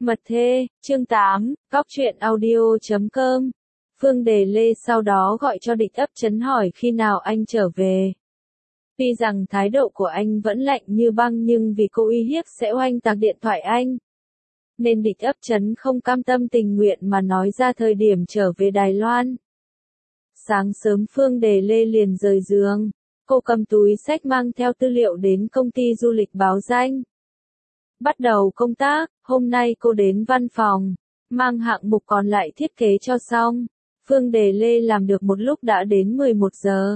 Mật thê, chương 8, góc truyện audio.com. Phương Đề Lê sau đó gọi cho Địch Ấp Chấn hỏi khi nào anh trở về. Tuy rằng thái độ của anh vẫn lạnh như băng nhưng vì cô uy hiếp sẽ oanh tạc điện thoại anh, nên Địch Ấp Chấn không cam tâm tình nguyện mà nói ra thời điểm trở về Đài Loan. Sáng sớm Phương Đề Lê liền rời giường, cô cầm túi xách mang theo tư liệu đến công ty du lịch báo danh. Bắt đầu công tác, hôm nay cô đến văn phòng, mang hạng mục còn lại thiết kế cho xong. Phương Đề Lê làm được một lúc đã đến 11 giờ.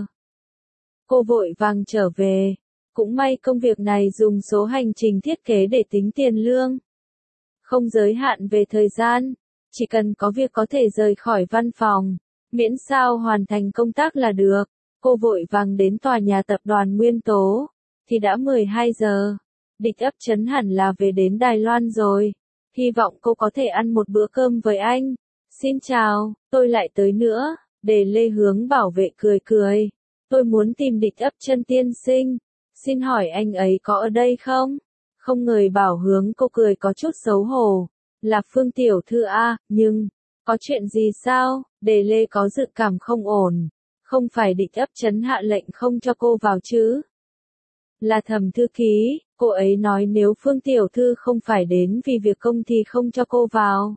Cô vội vàng trở về, cũng may công việc này dùng số hành trình thiết kế để tính tiền lương. Không giới hạn về thời gian, chỉ cần có việc có thể rời khỏi văn phòng, miễn sao hoàn thành công tác là được. Cô vội vàng đến tòa nhà tập đoàn Nguyên Tố, thì đã 12 giờ. Địch Ấp Chấn hẳn là về đến Đài Loan rồi. Hy vọng cô có thể ăn một bữa cơm với anh. Xin chào, tôi lại tới nữa. Đề Lê hướng bảo vệ cười cười. Tôi muốn tìm Địch Ấp Chấn tiên sinh. Xin hỏi anh ấy có ở đây không? Không ngờ bảo hướng cô cười có chút xấu hổ. Là Phương tiểu thư a, nhưng có chuyện gì sao? Đề Lê có dự cảm không ổn. Không phải Địch Ấp Chấn hạ lệnh không cho cô vào chứ? Là Thẩm thư ký, cô ấy nói nếu Phương tiểu thư không phải đến vì việc công thì không cho cô vào.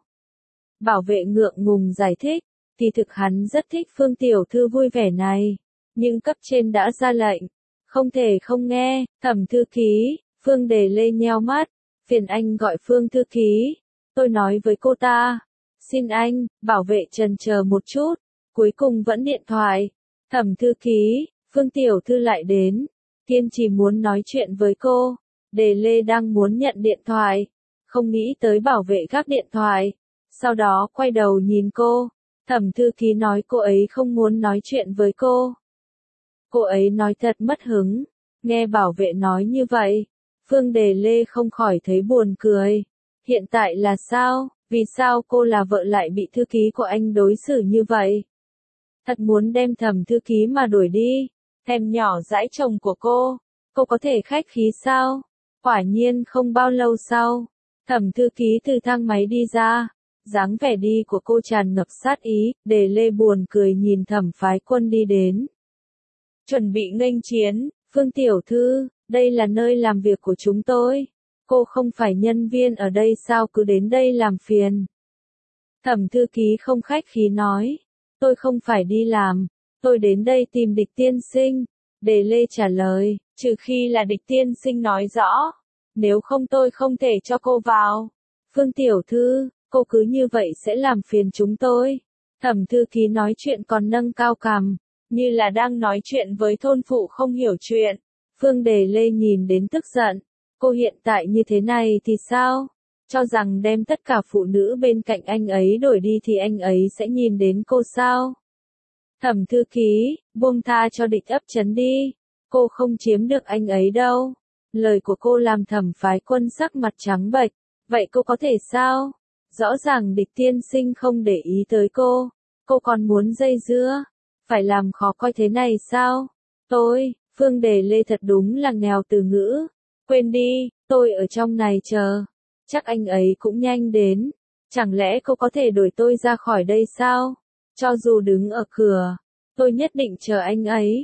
Bảo vệ ngượng ngùng giải thích, thì thực hắn rất thích Phương tiểu thư vui vẻ này, nhưng cấp trên đã ra lệnh, không thể không nghe. Thẩm thư ký, Phương Đề Lê nheo mắt, phiền anh gọi Phương thư ký, tôi nói với cô ta. Xin anh, bảo vệ chần chờ một chút, cuối cùng vẫn điện thoại. Thẩm thư ký, Phương tiểu thư lại đến, kiên trì muốn nói chuyện với cô. Đề Lê đang muốn nhận điện thoại, không nghĩ tới bảo vệ gác điện thoại, sau đó quay đầu nhìn cô. Thẩm thư ký nói cô ấy không muốn nói chuyện với cô. Cô ấy nói thật mất hứng. Nghe bảo vệ nói như vậy, Phương Đề Lê không khỏi thấy buồn cười. Hiện tại là sao? Vì sao cô là vợ lại bị thư ký của anh đối xử như vậy? Thật muốn đem Thẩm thư ký mà đuổi đi. Thèm nhỏ dãi chồng của cô có thể khách khí sao? Quả nhiên không bao lâu sau, Thẩm thư ký từ thang máy đi ra, dáng vẻ đi của cô tràn ngập sát ý. Đề Lê buồn cười nhìn Thẩm Phái Quân đi đến. Chuẩn bị nghênh chiến, Phương tiểu thư, đây là nơi làm việc của chúng tôi. Cô không phải nhân viên ở đây sao cứ đến đây làm phiền? Thẩm thư ký không khách khí nói, tôi không phải đi làm, tôi đến đây tìm Địch tiên sinh. Đề Lê trả lời, trừ khi là Địch tiên sinh nói rõ, nếu không tôi không thể cho cô vào. Phương tiểu thư, cô cứ như vậy sẽ làm phiền chúng tôi. Thẩm thư ký nói chuyện còn nâng cao cằm, như là đang nói chuyện với thôn phụ không hiểu chuyện. Phương Đề Lê nhìn đến tức giận, cô hiện tại như thế này thì sao? Cho rằng đem tất cả phụ nữ bên cạnh anh ấy đổi đi thì anh ấy sẽ nhìn đến cô sao? Thẩm thư ký, buông tha cho Địch Ấp Chấn đi, cô không chiếm được anh ấy đâu. Lời của cô làm Thẩm Phái Quân sắc mặt trắng bệch, vậy cô có thể sao? Rõ ràng Địch tiên sinh không để ý tới cô còn muốn dây dưa, phải làm khó coi thế này sao? Phương Đề Lê thật đúng là nghèo từ ngữ, quên đi, tôi ở trong này chờ, chắc anh ấy cũng nhanh đến, chẳng lẽ cô có thể đuổi tôi ra khỏi đây sao? Cho dù đứng ở cửa, tôi nhất định chờ anh ấy.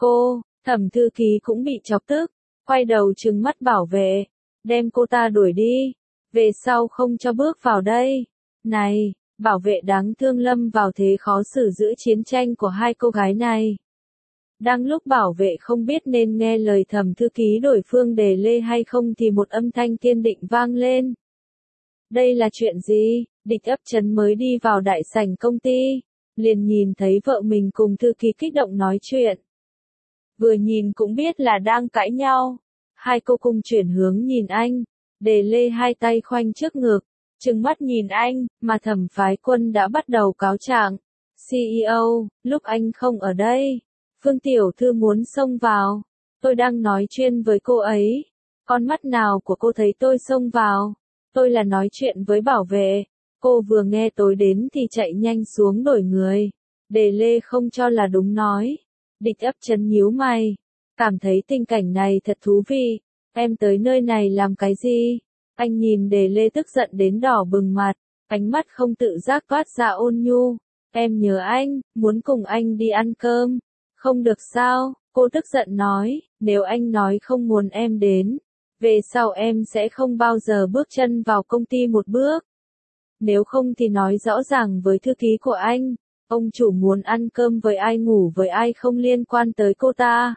Thẩm thư ký cũng bị chọc tức, quay đầu trừng mắt bảo vệ, đem cô ta đuổi đi, về sau không cho bước vào đây. Này, bảo vệ đáng thương lâm vào thế khó xử giữa chiến tranh của hai cô gái này. Đang lúc bảo vệ không biết nên nghe lời Thẩm thư ký đổi Phương Đề Lê hay không thì một âm thanh kiên định vang lên. Đây là chuyện gì? Địch Ấp Chấn mới đi vào đại sảnh công ty, liền nhìn thấy vợ mình cùng thư ký kích động nói chuyện. Vừa nhìn cũng biết là đang cãi nhau. Hai cô cùng chuyển hướng nhìn anh. Đề Lê hai tay khoanh trước ngực, trừng mắt nhìn anh, mà Thẩm Phái Quân đã bắt đầu cáo trạng. CEO, lúc anh không ở đây, Phương tiểu thư muốn xông vào. Tôi đang nói chuyện với cô ấy. Con mắt nào của cô thấy tôi xông vào? Tôi là nói chuyện với bảo vệ. Cô vừa nghe tôi đến thì chạy nhanh xuống đổi người. Đề Lê không cho là đúng nói. Địch Ấp Chấn nhíu mày, cảm thấy tình cảnh này thật thú vị. Em tới nơi này làm cái gì? Anh nhìn Đề Lê tức giận đến đỏ bừng mặt, ánh mắt không tự giác toát ra ôn nhu. Em nhớ anh, muốn cùng anh đi ăn cơm. Không được sao, cô tức giận nói, nếu anh nói không muốn em đến, về sau em sẽ không bao giờ bước chân vào công ty một bước. Nếu không thì nói rõ ràng với thư ký của anh, ông chủ muốn ăn cơm với ai ngủ với ai không liên quan tới cô ta.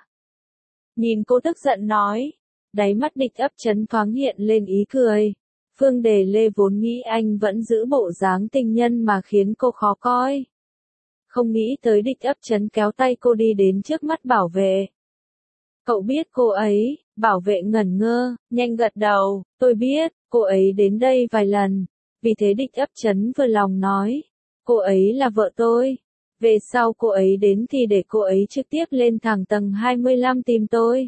Nhìn cô tức giận nói, đáy mắt Địch Ấp Chấn thoáng hiện lên ý cười. Phương Đề Lê vốn nghĩ anh vẫn giữ bộ dáng tình nhân mà khiến cô khó coi. Không nghĩ tới Địch Ấp Chấn kéo tay cô đi đến trước mắt bảo vệ. Cậu biết cô ấy, bảo vệ ngẩn ngơ, nhanh gật đầu, tôi biết, cô ấy đến đây vài lần. Vì thế Địch Ấp Chấn vừa lòng nói, cô ấy là vợ tôi. Về sau cô ấy đến thì để cô ấy trực tiếp lên thẳng tầng 25 tìm tôi.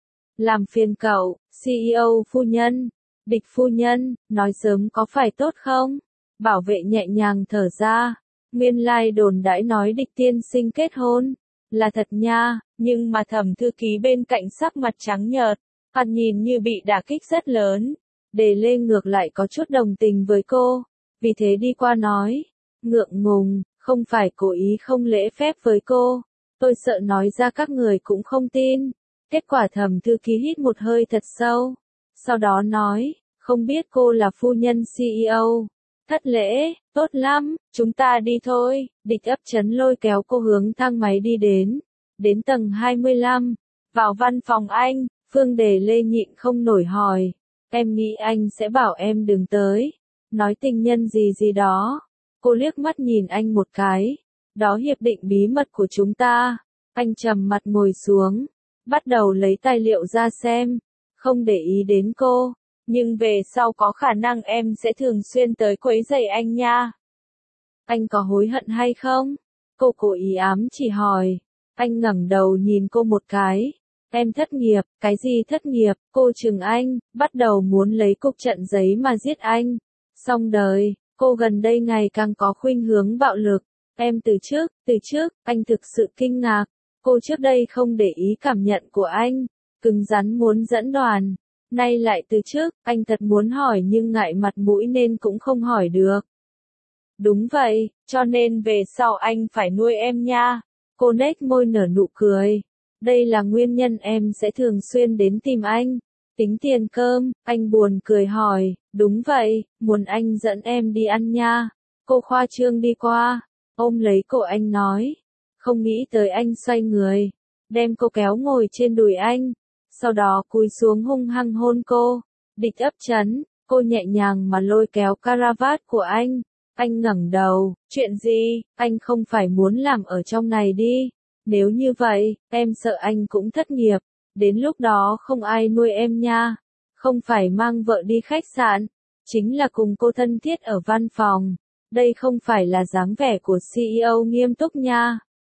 Làm phiền cậu, CEO phu nhân, Địch phu nhân, nói sớm có phải tốt không? Bảo vệ nhẹ nhàng thở ra. Nguyên lai đồn đãi nói Địch tiên sinh kết hôn. Là thật nha, nhưng mà Thẩm thư ký bên cạnh sắc mặt trắng nhợt, mặt nhìn như bị đả kích rất lớn. Đề Lê ngược lại có chút đồng tình với cô, vì thế đi qua nói, ngượng ngùng, không phải cố ý không lễ phép với cô, tôi sợ nói ra các người cũng không tin. Kết quả Thẩm thư ký hít một hơi thật sâu, sau đó nói, không biết cô là phu nhân CEO. Thất lễ, tốt lắm, chúng ta đi thôi. Địch Ấp Chấn lôi kéo cô hướng thang máy đi đến tầng 25, vào văn phòng anh. Phương Đề Lê nhịn không nổi hỏi, em nghĩ anh sẽ bảo em đừng tới, nói tình nhân gì gì đó. Cô liếc mắt nhìn anh một cái, đó hiệp định bí mật của chúng ta. Anh trầm mặt ngồi xuống, bắt đầu lấy tài liệu ra xem, không để ý đến cô. Nhưng về sau có khả năng em sẽ thường xuyên tới quấy rầy anh nha. Anh có hối hận hay không? Cô cố ý ám chỉ hỏi. Anh ngẩng đầu nhìn cô một cái. Em thất nghiệp, cái gì thất nghiệp? Cô chừng anh, bắt đầu muốn lấy cục trận giấy mà giết anh. Xong đời, cô gần đây ngày càng có khuynh hướng bạo lực. Em từ trước, anh thực sự kinh ngạc. Cô trước đây không để ý cảm nhận của anh, cứng rắn muốn dẫn đoàn. Nay lại từ trước, anh thật muốn hỏi nhưng ngại mặt mũi nên cũng không hỏi được. Đúng vậy, cho nên về sau anh phải nuôi em nha. Cô nết môi nở nụ cười. Đây là nguyên nhân em sẽ thường xuyên đến tìm anh. Tính tiền cơm, anh buồn cười hỏi, đúng vậy, muốn anh dẫn em đi ăn nha. Cô khoa trương đi qua, ôm lấy cổ anh nói. Không nghĩ tới anh xoay người, đem cô kéo ngồi trên đùi anh. Sau đó cúi xuống hung hăng hôn cô. Địch Ấp Chấn, cô nhẹ nhàng mà lôi kéo caravat của anh. Anh ngẩng đầu, chuyện gì, anh không phải muốn làm ở trong này đi. Nếu như vậy, em sợ anh cũng thất nghiệp. Đến lúc đó không ai nuôi em nha. Không phải mang vợ đi khách sạn, chính là cùng cô thân thiết ở văn phòng. Đây không phải là dáng vẻ của CEO nghiêm túc nha.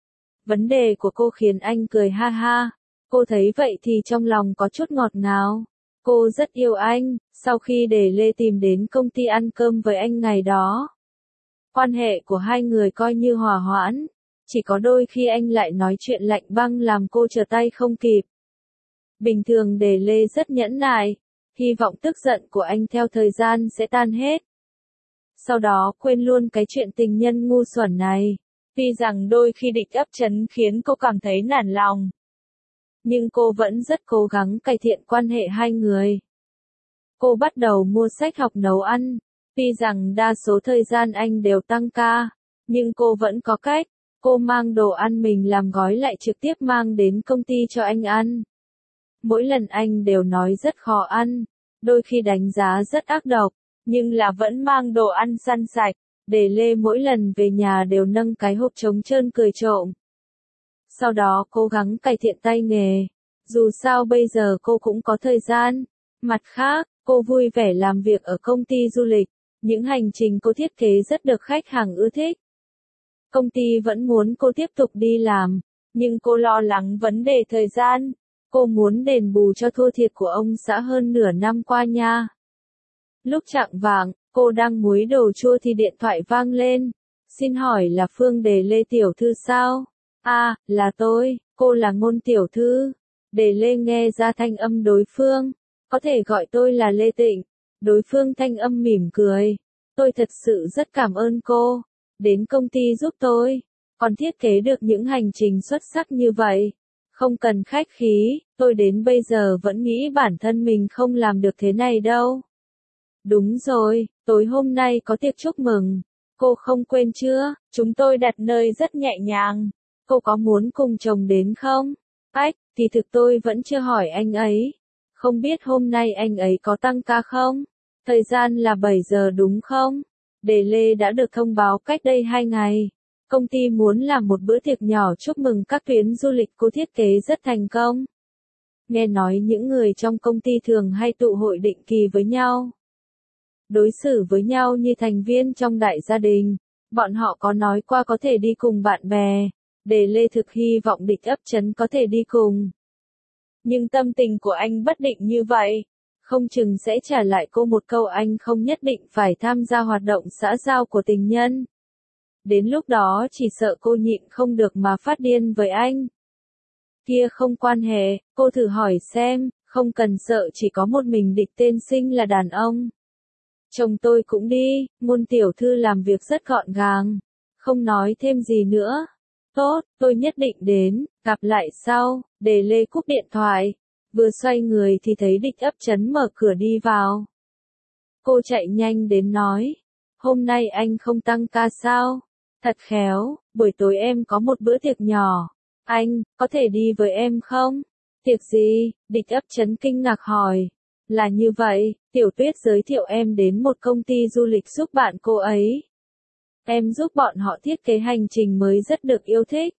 Vấn đề của cô khiến anh cười ha ha. Cô thấy vậy thì trong lòng có chút ngọt ngào. Cô rất yêu anh, sau khi Đề Lê tìm đến công ty ăn cơm với anh ngày đó. Quan hệ của hai người coi như hòa hoãn, chỉ có đôi khi anh lại nói chuyện lạnh băng làm cô trở tay không kịp. Bình thường Đề Lê rất nhẫn nại, hy vọng tức giận của anh theo thời gian sẽ tan hết. Sau đó quên luôn cái chuyện tình nhân ngu xuẩn này. Tuy rằng đôi khi Địch Ấp Chấn khiến cô cảm thấy nản lòng, nhưng cô vẫn rất cố gắng cải thiện quan hệ hai người. Cô bắt đầu mua sách học nấu ăn. Tuy rằng đa số thời gian anh đều tăng ca, nhưng cô vẫn có cách. Cô mang đồ ăn mình làm gói lại trực tiếp mang đến công ty cho anh ăn. Mỗi lần anh đều nói rất khó ăn, đôi khi đánh giá rất ác độc, nhưng là vẫn mang đồ ăn săn sạch. Đề Lê mỗi lần về nhà đều nâng cái hộp trống trơn cười trộm. Sau đó cố gắng cải thiện tay nghề. Dù sao bây giờ cô cũng có thời gian. Mặt khác, cô vui vẻ làm việc ở công ty du lịch. Những hành trình cô thiết kế rất được khách hàng ưa thích. Công ty vẫn muốn cô tiếp tục đi làm, nhưng cô lo lắng vấn đề thời gian. Cô muốn đền bù cho thua thiệt của ông xã hơn nửa năm qua nha. Lúc chạng vạng, cô đang múi đồ chua thì điện thoại vang lên. Xin hỏi là Phương Đề Lê tiểu thư sao? À, là tôi, cô là Ngôn tiểu thư. Đề Lê nghe ra thanh âm đối phương. Có thể gọi tôi là Lê Tịnh. Đối phương thanh âm mỉm cười. Tôi thật sự rất cảm ơn cô. Đến công ty giúp tôi. Còn thiết kế được những hành trình xuất sắc như vậy. Không cần khách khí, tôi đến bây giờ vẫn nghĩ bản thân mình không làm được thế này đâu. Đúng rồi, tối hôm nay có tiệc chúc mừng. Cô không quên chưa, chúng tôi đặt nơi rất nhẹ nhàng. Cô có muốn cùng chồng đến không? Ách, thì thực tôi vẫn chưa hỏi anh ấy. Không biết hôm nay anh ấy có tăng ca không? Thời gian là 7 giờ đúng không? Đề Lê đã được thông báo cách đây 2 ngày. Công ty muốn làm một bữa tiệc nhỏ chúc mừng các tuyến du lịch cô thiết kế rất thành công. Nghe nói những người trong công ty thường hay tụ hội định kỳ với nhau. Đối xử với nhau như thành viên trong đại gia đình. Bọn họ có nói qua có thể đi cùng bạn bè. Đề Lê thực hy vọng Địch Ấp Chấn có thể đi cùng. Nhưng tâm tình của anh bất định như vậy. Không chừng sẽ trả lại cô một câu anh không nhất định phải tham gia hoạt động xã giao của tình nhân. Đến lúc đó chỉ sợ cô nhịn không được mà phát điên với anh. Kia không quan hệ, cô thử hỏi xem, không cần sợ chỉ có một mình Địch tên Sinh là đàn ông. Chồng tôi cũng đi, Ngôn tiểu thư làm việc rất gọn gàng. Không nói thêm gì nữa. Tốt, tôi nhất định đến, gặp lại sau. Đề Lê cúp điện thoại. Vừa xoay người thì thấy Địch Ấp Chấn mở cửa đi vào. Cô chạy nhanh đến nói. Hôm nay anh không tăng ca sao? Thật khéo, buổi tối em có một bữa tiệc nhỏ. Anh, có thể đi với em không? Tiệc gì? Địch Ấp Chấn kinh ngạc hỏi. Là như vậy, Tiểu Tuyết giới thiệu em đến một công ty du lịch giúp bạn cô ấy. Em giúp bọn họ thiết kế hành trình mới rất được yêu thích.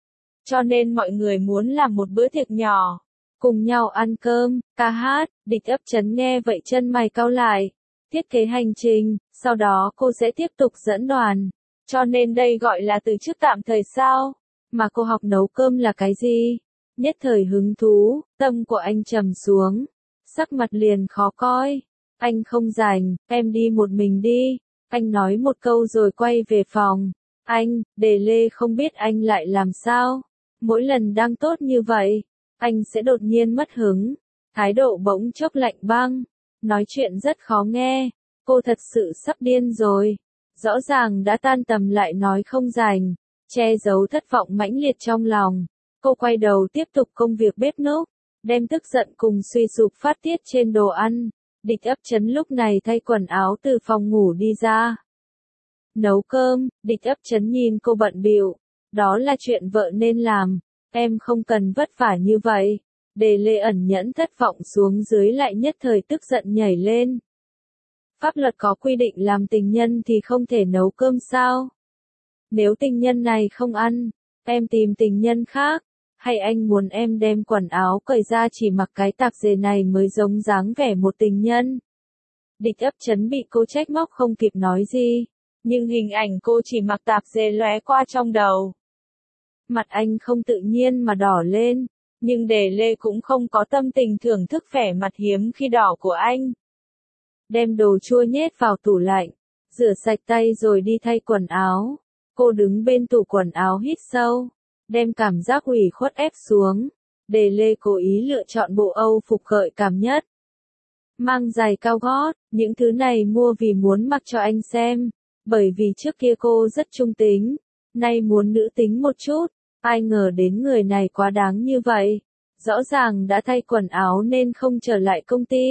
Cho nên mọi người muốn làm một bữa tiệc nhỏ. Cùng nhau ăn cơm, ca hát. Địch Ấp Chấn nghe vậy chân mày cau lại. Thiết kế hành trình, sau đó cô sẽ tiếp tục dẫn đoàn. Cho nên đây gọi là từ chức tạm thời sao? Mà cô học nấu cơm là cái gì? Nhất thời hứng thú, tâm của anh trầm xuống. Sắc mặt liền khó coi. Anh không rảnh, em đi một mình đi. Anh nói một câu rồi quay về phòng. Anh, Đề Lê không biết anh lại làm sao. Mỗi lần đang tốt như vậy, anh sẽ đột nhiên mất hứng. Thái độ bỗng chốc lạnh băng. Nói chuyện rất khó nghe. Cô thật sự sắp điên rồi. Rõ ràng đã tan tầm lại nói không rảnh. Che giấu thất vọng mãnh liệt trong lòng. Cô quay đầu tiếp tục công việc bếp núc. Đem tức giận cùng suy sụp phát tiết trên đồ ăn. Địch Ấp Chấn lúc này thay quần áo từ phòng ngủ đi ra. Nấu cơm, Địch Ấp Chấn nhìn cô bận bịu. Đó là chuyện vợ nên làm. Em không cần vất vả như vậy. Đề Lê ẩn nhẫn thất vọng xuống dưới lại nhất thời tức giận nhảy lên. Pháp luật có quy định làm tình nhân thì không thể nấu cơm sao? Nếu tình nhân này không ăn, em tìm tình nhân khác. Hay anh muốn em đem quần áo cởi ra chỉ mặc cái tạp dề này mới giống dáng vẻ một tình nhân? Địch Ấp Chấn bị cô trách móc không kịp nói gì. Nhưng hình ảnh cô chỉ mặc tạp dề lóe qua trong đầu. Mặt anh không tự nhiên mà đỏ lên. Nhưng Đề Lê cũng không có tâm tình thưởng thức vẻ mặt hiếm khi đỏ của anh. Đem đồ chua nhét vào tủ lạnh. Rửa sạch tay rồi đi thay quần áo. Cô đứng bên tủ quần áo hít sâu. Đem cảm giác ủy khuất ép xuống. Đề Lê cố ý lựa chọn bộ Âu phục gợi cảm nhất. Mang giày cao gót, những thứ này mua vì muốn mặc cho anh xem. Bởi vì trước kia cô rất trung tính. Nay muốn nữ tính một chút. Ai ngờ đến người này quá đáng như vậy. Rõ ràng đã thay quần áo nên không trở lại công ty.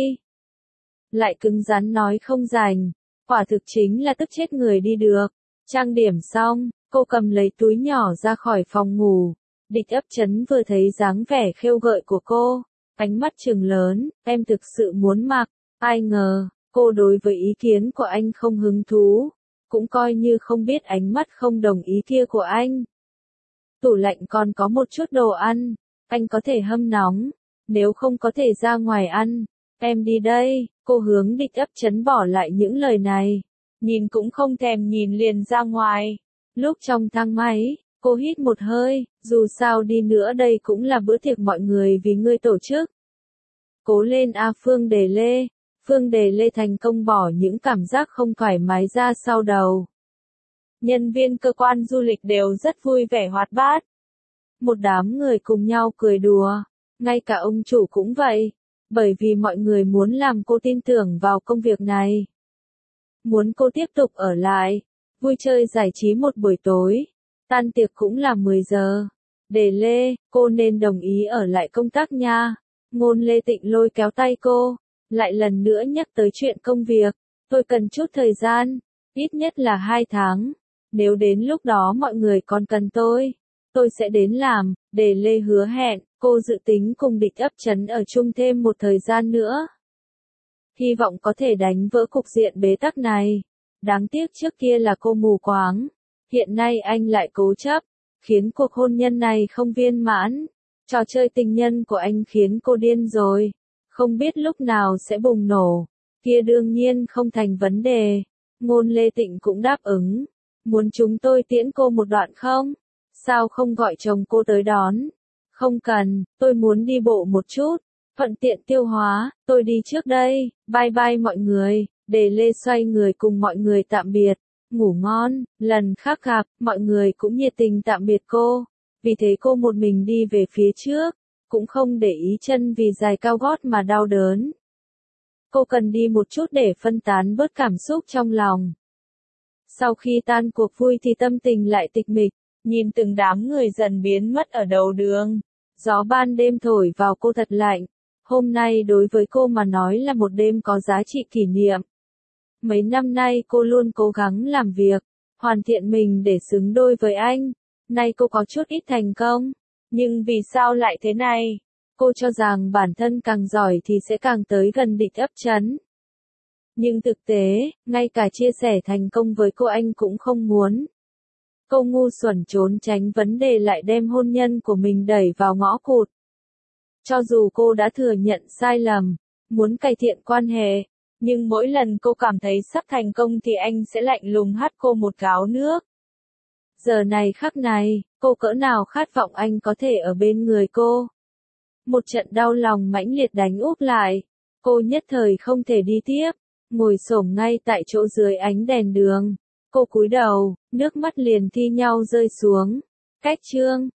Lại cứng rắn nói không rảnh. Quả thực chính là tức chết người đi được. Trang điểm xong, cô cầm lấy túi nhỏ ra khỏi phòng ngủ. Địch Ấp Chấn vừa thấy dáng vẻ khêu gợi của cô. Ánh mắt trừng lớn, em thực sự muốn mặc. Ai ngờ, cô đối với ý kiến của anh không hứng thú. Cũng coi như không biết ánh mắt không đồng ý kia của anh. Tủ lạnh còn có một chút đồ ăn. Anh có thể hâm nóng. Nếu không có thể ra ngoài ăn. Em đi đây, cô hướng Địch Ấp Chấn bỏ lại những lời này. Nhìn cũng không thèm nhìn liền ra ngoài. Lúc trong thang máy, cô hít một hơi, dù sao đi nữa đây cũng là bữa tiệc mọi người vì ngươi tổ chức. Cố lên a Phương Đề Lê. Phương Đề Lê thành công bỏ những cảm giác không thoải mái ra sau đầu. Nhân viên cơ quan du lịch đều rất vui vẻ hoạt bát. Một đám người cùng nhau cười đùa. Ngay cả ông chủ cũng vậy. Bởi vì mọi người muốn làm cô tin tưởng vào công việc này. Muốn cô tiếp tục ở lại, vui chơi giải trí một buổi tối. Tan tiệc cũng là 10 giờ. Đề Lê, cô nên đồng ý ở lại công tác nha. Ngôn Lê Tịnh lôi kéo tay cô, lại lần nữa nhắc tới chuyện công việc. Tôi cần chút thời gian, ít nhất là 2 tháng. Nếu đến lúc đó mọi người còn cần tôi sẽ đến làm. Đề Lê hứa hẹn, cô dự tính cùng Địch Ấp Trấn ở chung thêm một thời gian nữa. Hy vọng có thể đánh vỡ cục diện bế tắc này. Đáng tiếc trước kia là cô mù quáng. Hiện nay anh lại cố chấp, khiến cuộc hôn nhân này không viên mãn. Trò chơi tình nhân của anh khiến cô điên rồi. Không biết lúc nào sẽ bùng nổ. Kia đương nhiên không thành vấn đề. Ngôn Lê Tịnh cũng đáp ứng. Muốn chúng tôi tiễn cô một đoạn không? Sao không gọi chồng cô tới đón? Không cần, tôi muốn đi bộ một chút. Thuận tiện tiêu hóa, tôi đi trước đây. Bye bye mọi người. Đề Lê xoay người cùng mọi người tạm biệt. Ngủ ngon, lần khác gặp, mọi người cũng nhiệt tình tạm biệt cô. Vì thế cô một mình đi về phía trước, cũng không để ý chân vì giày cao gót mà đau đớn. Cô cần đi một chút để phân tán bớt cảm xúc trong lòng. Sau khi tan cuộc vui thì tâm tình lại tịch mịch, nhìn từng đám người dần biến mất ở đầu đường. Gió ban đêm thổi vào cô thật lạnh. Hôm nay đối với cô mà nói là một đêm có giá trị kỷ niệm. Mấy năm nay cô luôn cố gắng làm việc, hoàn thiện mình để xứng đôi với anh. Nay cô có chút ít thành công. Nhưng vì sao lại thế này? Cô cho rằng bản thân càng giỏi thì sẽ càng tới gần Địch Ấp Trấn. Nhưng thực tế, ngay cả chia sẻ thành công với cô anh cũng không muốn. Cô ngu xuẩn trốn tránh vấn đề lại đem hôn nhân của mình đẩy vào ngõ cụt. Cho dù cô đã thừa nhận sai lầm, muốn cải thiện quan hệ, nhưng mỗi lần cô cảm thấy sắp thành công thì anh sẽ lạnh lùng hắt cô một gáo nước. Giờ này khắc này, cô cỡ nào khát vọng anh có thể ở bên người cô. Một trận đau lòng mãnh liệt đánh úp lại. Cô nhất thời không thể đi tiếp, ngồi xổm ngay tại chỗ dưới ánh đèn đường. Cô cúi đầu, nước mắt liền thi nhau rơi xuống. Cách chương